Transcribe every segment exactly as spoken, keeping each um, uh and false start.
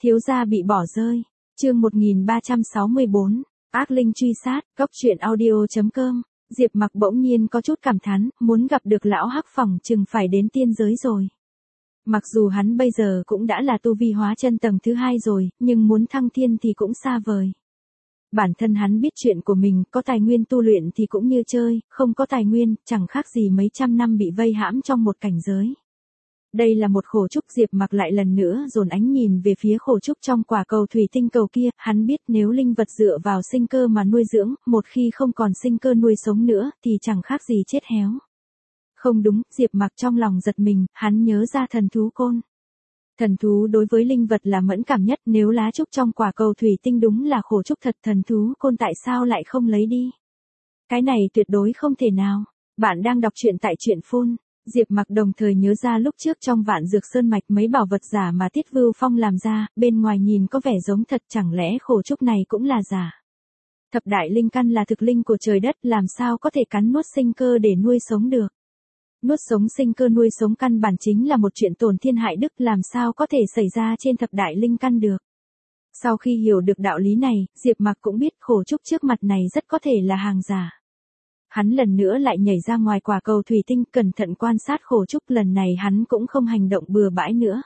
Thiếu gia bị bỏ rơi. Chương một nghìn ba trăm sáu mươi bốn. Ác linh truy sát. Cốc truyện audio chấm com. Diệp Mặc bỗng nhiên có chút cảm thán, muốn gặp được lão Hắc phỏng chừng phải đến tiên giới rồi. Mặc dù hắn bây giờ cũng đã là tu vi hóa chân tầng thứ hai rồi, nhưng muốn thăng thiên thì cũng xa vời. Bản thân hắn biết chuyện của mình, có tài nguyên tu luyện thì cũng như chơi, không có tài nguyên, chẳng khác gì mấy trăm năm bị vây hãm trong một cảnh giới. Đây là một khổ trúc. Diệp Mặc lại lần nữa dồn ánh nhìn về phía khổ trúc trong quả cầu thủy tinh cầu kia, hắn biết nếu linh vật dựa vào sinh cơ mà nuôi dưỡng, một khi không còn sinh cơ nuôi sống nữa, thì chẳng khác gì chết héo. Không đúng, Diệp Mặc trong lòng giật mình, hắn nhớ ra thần thú côn. Thần thú đối với linh vật là mẫn cảm nhất, nếu lá trúc trong quả cầu thủy tinh đúng là khổ trúc thật, thần thú côn tại sao lại không lấy đi? Cái này tuyệt đối không thể nào. Bạn đang đọc truyện tại truyện phun. Diệp Mặc đồng thời nhớ ra lúc trước trong Vạn Dược Sơn Mạch mấy bảo vật giả mà Tiết Vưu Phong làm ra, bên ngoài nhìn có vẻ giống thật, chẳng lẽ khổ trúc này cũng là giả? Thập đại linh căn là thực linh của trời đất, làm sao có thể cắn nuốt sinh cơ để nuôi sống được? Nuốt sống sinh cơ nuôi sống căn bản chính là một chuyện tổn thiên hại đức, làm sao có thể xảy ra trên thập đại linh căn được? Sau khi hiểu được đạo lý này, Diệp Mặc cũng biết khổ trúc trước mặt này rất có thể là hàng giả. Hắn lần nữa lại nhảy ra ngoài quả cầu thủy tinh, cẩn thận quan sát khổ trúc, lần này hắn cũng không hành động bừa bãi nữa.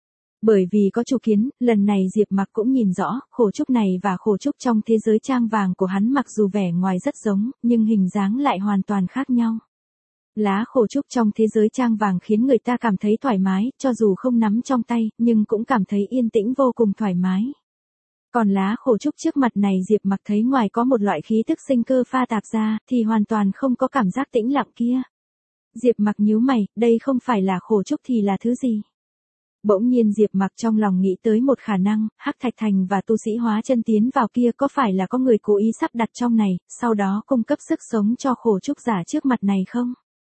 Bởi vì có chủ kiến, lần này Diệp Mặc cũng nhìn rõ, khổ trúc này và khổ trúc trong thế giới trang vàng của hắn mặc dù vẻ ngoài rất giống, nhưng hình dáng lại hoàn toàn khác nhau. Lá khổ trúc trong thế giới trang vàng khiến người ta cảm thấy thoải mái, cho dù không nắm trong tay, nhưng cũng cảm thấy yên tĩnh vô cùng thoải mái. Còn lá khổ trúc trước mặt này Diệp Mặc thấy ngoài có một loại khí tức sinh cơ pha tạp ra, thì hoàn toàn không có cảm giác tĩnh lặng kia. Diệp Mặc nhíu mày, đây không phải là khổ trúc thì là thứ gì? Bỗng nhiên Diệp Mặc trong lòng nghĩ tới một khả năng, Hắc Thạch Thành và tu sĩ hóa chân tiến vào kia có phải là có người cố ý sắp đặt trong này, sau đó cung cấp sức sống cho khổ trúc giả trước mặt này không?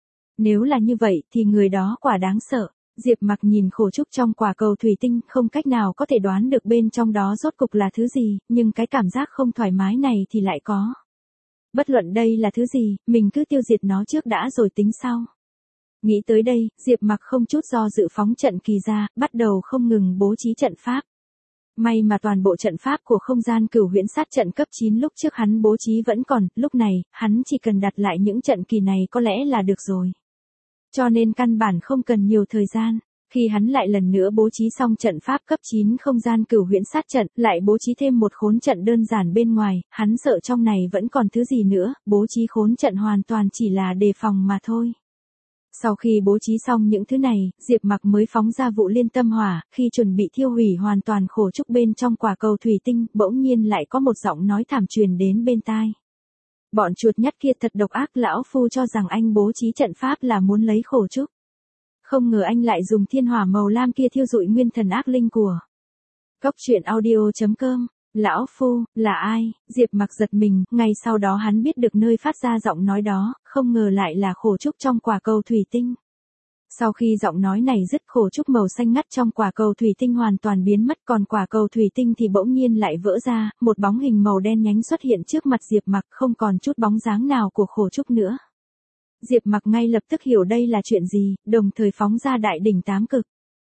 Nếu là như vậy thì người đó quả đáng sợ. Diệp Mặc nhìn khổ trúc trong quả cầu thủy tinh, không cách nào có thể đoán được bên trong đó rốt cục là thứ gì, nhưng cái cảm giác không thoải mái này thì lại có. Bất luận đây là thứ gì, mình cứ tiêu diệt nó trước đã rồi tính sau. Nghĩ tới đây, Diệp Mặc không chút do dự phóng trận kỳ ra, bắt đầu không ngừng bố trí trận pháp. May mà toàn bộ trận pháp của không gian cửu huyễn sát trận cấp chín lúc trước hắn bố trí vẫn còn, lúc này, hắn chỉ cần đặt lại những trận kỳ này có lẽ là được rồi. Cho nên căn bản không cần nhiều thời gian. Khi hắn lại lần nữa bố trí xong trận pháp cấp chín không gian cửu huyễn sát trận, lại bố trí thêm một khốn trận đơn giản bên ngoài, hắn sợ trong này vẫn còn thứ gì nữa, bố trí khốn trận hoàn toàn chỉ là đề phòng mà thôi. Sau khi bố trí xong những thứ này, Diệp Mặc mới phóng ra vụ liên tâm hỏa, khi chuẩn bị thiêu hủy hoàn toàn khổ trúc bên trong quả cầu thủy tinh, bỗng nhiên lại có một giọng nói thảm truyền đến bên tai. Bọn chuột nhắt kia thật độc ác, lão phu cho rằng anh bố trí trận pháp là muốn lấy khổ trúc. Không ngờ anh lại dùng thiên hỏa màu lam kia thiêu dụi nguyên thần ác linh của. Cốc truyện audio chấm com. Lão phu, là ai? Diệp Mặc giật mình, ngay sau đó hắn biết được nơi phát ra giọng nói đó, không ngờ lại là khổ trúc trong quả cầu thủy tinh. Sau khi giọng nói này dứt, khổ trúc màu xanh ngắt trong quả cầu thủy tinh hoàn toàn biến mất, còn quả cầu thủy tinh thì bỗng nhiên lại vỡ ra, một bóng hình màu đen nhánh xuất hiện trước mặt Diệp Mặc, không còn chút bóng dáng nào của khổ trúc nữa. Diệp Mặc ngay lập tức hiểu đây là chuyện gì, đồng thời phóng ra đại đỉnh tám cực.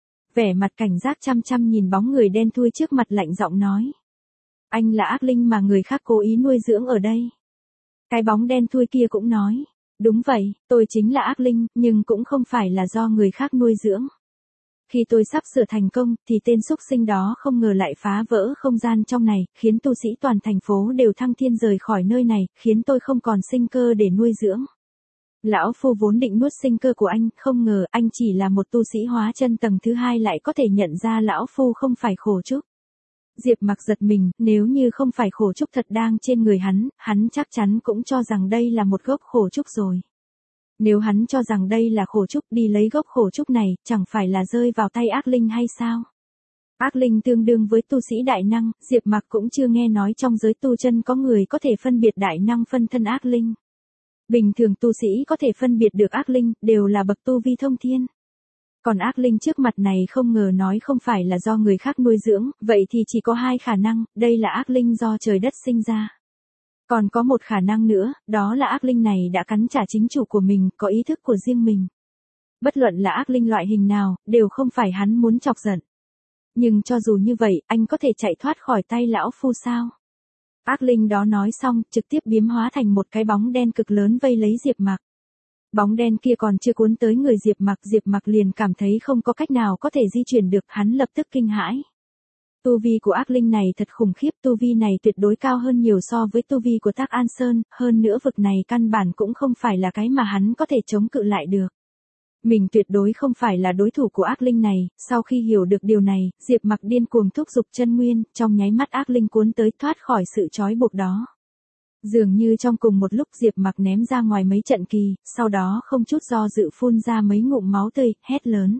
Vẻ mặt cảnh giác chăm chăm nhìn bóng người đen thui trước mặt, lạnh giọng nói. Anh là ác linh mà người khác cố ý nuôi dưỡng ở đây. Cái bóng đen thui kia cũng nói. Đúng vậy, tôi chính là ác linh, nhưng cũng không phải là do người khác nuôi dưỡng. Khi tôi sắp sửa thành công, thì tên xúc sinh đó không ngờ lại phá vỡ không gian trong này, khiến tu sĩ toàn thành phố đều thăng thiên rời khỏi nơi này, khiến tôi không còn sinh cơ để nuôi dưỡng. Lão phu vốn định nuốt sinh cơ của anh, không ngờ anh chỉ là một tu sĩ hóa chân tầng thứ hai lại có thể nhận ra lão phu không phải khổ trúc. Diệp Mặc giật mình, nếu như không phải khổ trúc thật đang trên người hắn, hắn chắc chắn cũng cho rằng đây là một gốc khổ trúc rồi. Nếu hắn cho rằng đây là khổ trúc, đi lấy gốc khổ trúc này, chẳng phải là rơi vào tay ác linh hay sao? Ác linh tương đương với tu sĩ đại năng, Diệp Mặc cũng chưa nghe nói trong giới tu chân có người có thể phân biệt đại năng phân thân ác linh. Bình thường tu sĩ có thể phân biệt được ác linh, đều là bậc tu vi thông thiên. Còn ác linh trước mặt này không ngờ nói không phải là do người khác nuôi dưỡng, vậy thì chỉ có hai khả năng, đây là ác linh do trời đất sinh ra. Còn có một khả năng nữa, đó là ác linh này đã cắn trả chính chủ của mình, có ý thức của riêng mình. Bất luận là ác linh loại hình nào, đều không phải hắn muốn chọc giận. Nhưng cho dù như vậy, anh có thể chạy thoát khỏi tay lão phu sao? Ác linh đó nói xong, trực tiếp biến hóa thành một cái bóng đen cực lớn vây lấy Diệp Mặc. Bóng đen kia còn chưa cuốn tới người Diệp Mặc, Diệp Mặc liền cảm thấy không có cách nào có thể di chuyển được, hắn lập tức kinh hãi. Tu vi của ác linh này thật khủng khiếp, tu vi này tuyệt đối cao hơn nhiều so với tu vi của Tắc An Sơn, hơn nữa vực này căn bản cũng không phải là cái mà hắn có thể chống cự lại được. Mình tuyệt đối không phải là đối thủ của ác linh này, sau khi hiểu được điều này, Diệp Mặc điên cuồng thúc giục chân nguyên, trong nháy mắt ác linh cuốn tới thoát khỏi sự trói buộc đó. Dường như trong cùng một lúc Diệp Mặc ném ra ngoài mấy trận kỳ, sau đó không chút do dự phun ra mấy ngụm máu tươi, hét lớn.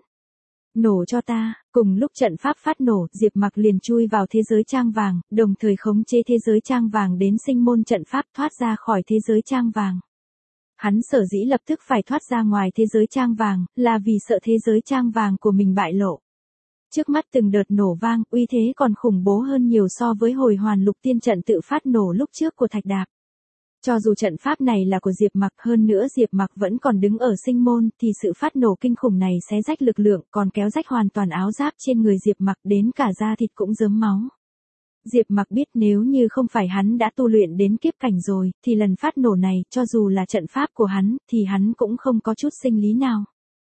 Nổ cho ta, cùng lúc trận pháp phát nổ, Diệp Mặc liền chui vào thế giới trang vàng, đồng thời khống chế thế giới trang vàng đến sinh môn trận pháp thoát ra khỏi thế giới trang vàng. Hắn sở dĩ lập tức phải thoát ra ngoài thế giới trang vàng, là vì sợ thế giới trang vàng của mình bại lộ. Trước mắt từng đợt nổ vang, uy thế còn khủng bố hơn nhiều so với hồi hoàn lục tiên trận tự phát nổ lúc trước của Thạch Đạp. Cho dù trận pháp này là của Diệp Mặc, hơn nữa Diệp Mặc vẫn còn đứng ở sinh môn, thì sự phát nổ kinh khủng này xé rách lực lượng, còn kéo rách hoàn toàn áo giáp trên người Diệp Mặc, đến cả da thịt cũng rớm máu. Diệp Mặc biết nếu như không phải hắn đã tu luyện đến kiếp cảnh rồi, thì lần phát nổ này, cho dù là trận pháp của hắn, thì hắn cũng không có chút sinh lý nào.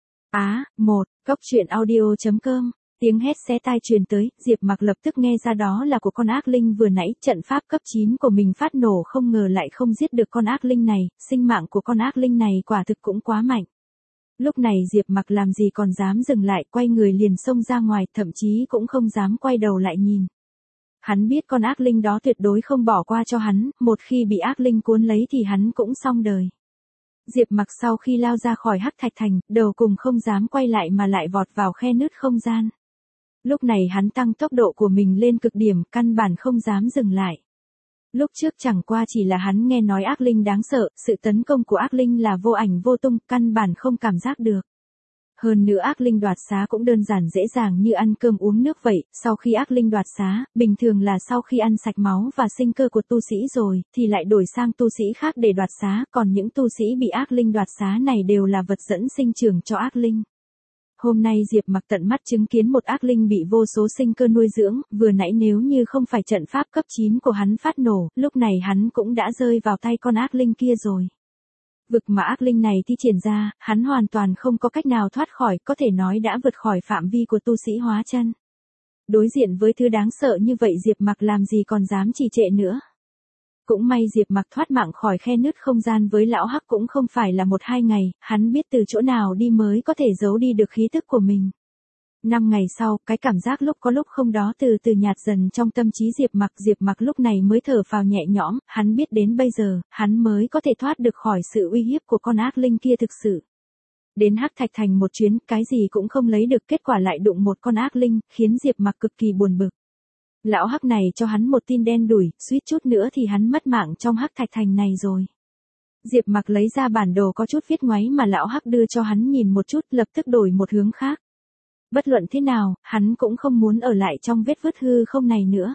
Á, một, Cốc truyện audio chấm com. Tiếng hét xé tai truyền tới, Diệp Mặc lập tức nghe ra đó là của con ác linh vừa nãy, trận pháp cấp chín của mình phát nổ không ngờ lại không giết được con ác linh này, sinh mạng của con ác linh này quả thực cũng quá mạnh. Lúc này Diệp Mặc làm gì còn dám dừng lại, quay người liền xông ra ngoài, thậm chí cũng không dám quay đầu lại nhìn. Hắn biết con ác linh đó tuyệt đối không bỏ qua cho hắn, một khi bị ác linh cuốn lấy thì hắn cũng xong đời. Diệp Mặc sau khi lao ra khỏi Hắc Thạch Thành, đầu cùng không dám quay lại mà lại vọt vào khe nứt không gian. Lúc này hắn tăng tốc độ của mình lên cực điểm, căn bản không dám dừng lại. Lúc trước chẳng qua chỉ là hắn nghe nói ác linh đáng sợ, sự tấn công của ác linh là vô ảnh vô tung, căn bản không cảm giác được. Hơn nữa ác linh đoạt xá cũng đơn giản dễ dàng như ăn cơm uống nước vậy, sau khi ác linh đoạt xá, bình thường là sau khi ăn sạch máu và sinh cơ của tu sĩ rồi, thì lại đổi sang tu sĩ khác để đoạt xá, còn những tu sĩ bị ác linh đoạt xá này đều là vật dẫn sinh trưởng cho ác linh. Hôm nay Diệp Mặc tận mắt chứng kiến một ác linh bị vô số sinh cơ nuôi dưỡng, vừa nãy nếu như không phải trận pháp cấp chín của hắn phát nổ, lúc này hắn cũng đã rơi vào tay con ác linh kia rồi. Vực mà ác linh này thi triển ra, hắn hoàn toàn không có cách nào thoát khỏi, có thể nói đã vượt khỏi phạm vi của tu sĩ hóa chân. Đối diện với thứ đáng sợ như vậy Diệp Mặc làm gì còn dám trì trệ nữa. Cũng may Diệp Mặc thoát mạng khỏi khe nứt không gian với lão Hắc cũng không phải là một hai ngày, hắn biết từ chỗ nào đi mới có thể giấu đi được khí tức của mình. Năm ngày sau, cái cảm giác lúc có lúc không đó từ từ nhạt dần trong tâm trí Diệp Mặc, Diệp Mặc lúc này mới thở phào nhẹ nhõm, hắn biết đến bây giờ, hắn mới có thể thoát được khỏi sự uy hiếp của con ác linh kia thực sự. Đến Hắc Thạch Thành một chuyến, cái gì cũng không lấy được, kết quả lại đụng một con ác linh, khiến Diệp Mặc cực kỳ buồn bực. Lão Hắc này cho hắn một tin đen đủi, suýt chút nữa thì hắn mất mạng trong Hắc Thạch Thành này rồi. Diệp Mặc lấy ra bản đồ có chút viết ngoáy mà lão Hắc đưa cho hắn nhìn một chút, lập tức đổi một hướng khác. Bất luận thế nào, hắn cũng không muốn ở lại trong vết vứt hư không này nữa.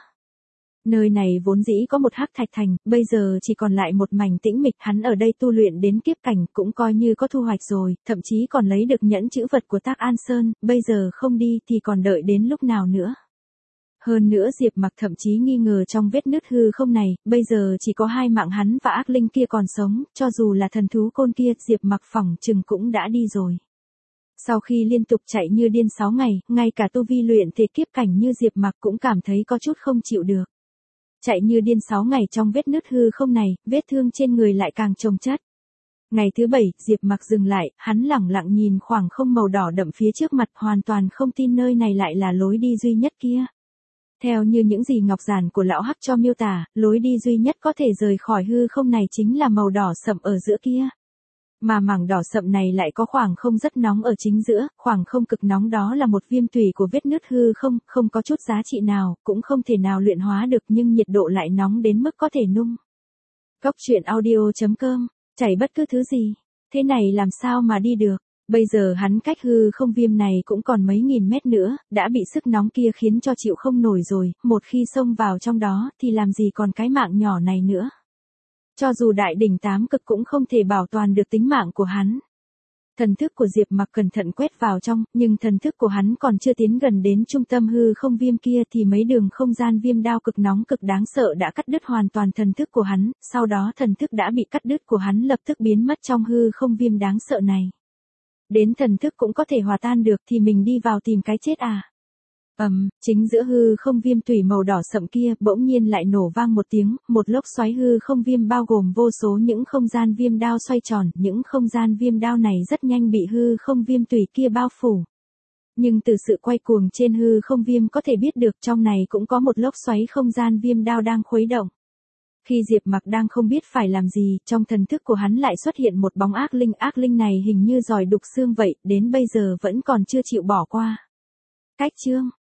Nơi này vốn dĩ có một Hắc Thạch Thành, bây giờ chỉ còn lại một mảnh tĩnh mịch, hắn ở đây tu luyện đến kiếp cảnh cũng coi như có thu hoạch rồi, thậm chí còn lấy được nhẫn chữ vật của Tắc An Sơn, bây giờ không đi thì còn đợi đến lúc nào nữa. Hơn nữa Diệp Mặc thậm chí nghi ngờ trong vết nứt hư không này, bây giờ chỉ có hai mạng hắn và ác linh kia còn sống, cho dù là thần thú côn kia, Diệp Mặc phỏng chừng cũng đã đi rồi. Sau khi liên tục chạy như điên sáu ngày, ngay cả tu vi luyện thể kiếp cảnh như Diệp Mặc cũng cảm thấy có chút không chịu được. Chạy như điên sáu ngày trong vết nứt hư không này, vết thương trên người lại càng chồng chất. Ngày thứ bảy, Diệp Mặc dừng lại, hắn lẳng lặng nhìn khoảng không màu đỏ đậm phía trước mặt, hoàn toàn không tin nơi này lại là lối đi duy nhất kia. Theo như những gì ngọc giản của lão Hắc cho miêu tả, lối đi duy nhất có thể rời khỏi hư không này chính là màu đỏ sậm ở giữa kia. Mà mảng đỏ sậm này lại có khoảng không rất nóng ở chính giữa, khoảng không cực nóng đó là một viêm tủy của vết nứt hư không, không có chút giá trị nào, cũng không thể nào luyện hóa được nhưng nhiệt độ lại nóng đến mức có thể nung. Cốc truyện audio chấm com, chảy bất cứ thứ gì, thế này làm sao mà đi được. Bây giờ hắn cách hư không viêm này cũng còn mấy nghìn mét nữa, đã bị sức nóng kia khiến cho chịu không nổi rồi, một khi xông vào trong đó thì làm gì còn cái mạng nhỏ này nữa. Cho dù đại đỉnh tám cực cũng không thể bảo toàn được tính mạng của hắn. Thần thức của Diệp Mặc cẩn thận quét vào trong, nhưng thần thức của hắn còn chưa tiến gần đến trung tâm hư không viêm kia thì mấy đường không gian viêm đao cực nóng cực đáng sợ đã cắt đứt hoàn toàn thần thức của hắn, sau đó thần thức đã bị cắt đứt của hắn lập tức biến mất trong hư không viêm đáng sợ này. Đến thần thức cũng có thể hòa tan được thì mình đi vào tìm cái chết à? Ầm, um, chính giữa hư không viêm tủy màu đỏ sậm kia, bỗng nhiên lại nổ vang một tiếng, một lốc xoáy hư không viêm bao gồm vô số những không gian viêm đao xoay tròn, những không gian viêm đao này rất nhanh bị hư không viêm tủy kia bao phủ. Nhưng từ sự quay cuồng trên hư không viêm có thể biết được trong này cũng có một lốc xoáy không gian viêm đao đang khuấy động. Khi Diệp Mặc đang không biết phải làm gì, trong thần thức của hắn lại xuất hiện một bóng ác linh, ác linh này hình như giỏi đục xương vậy, đến bây giờ vẫn còn chưa chịu bỏ qua. Cách chương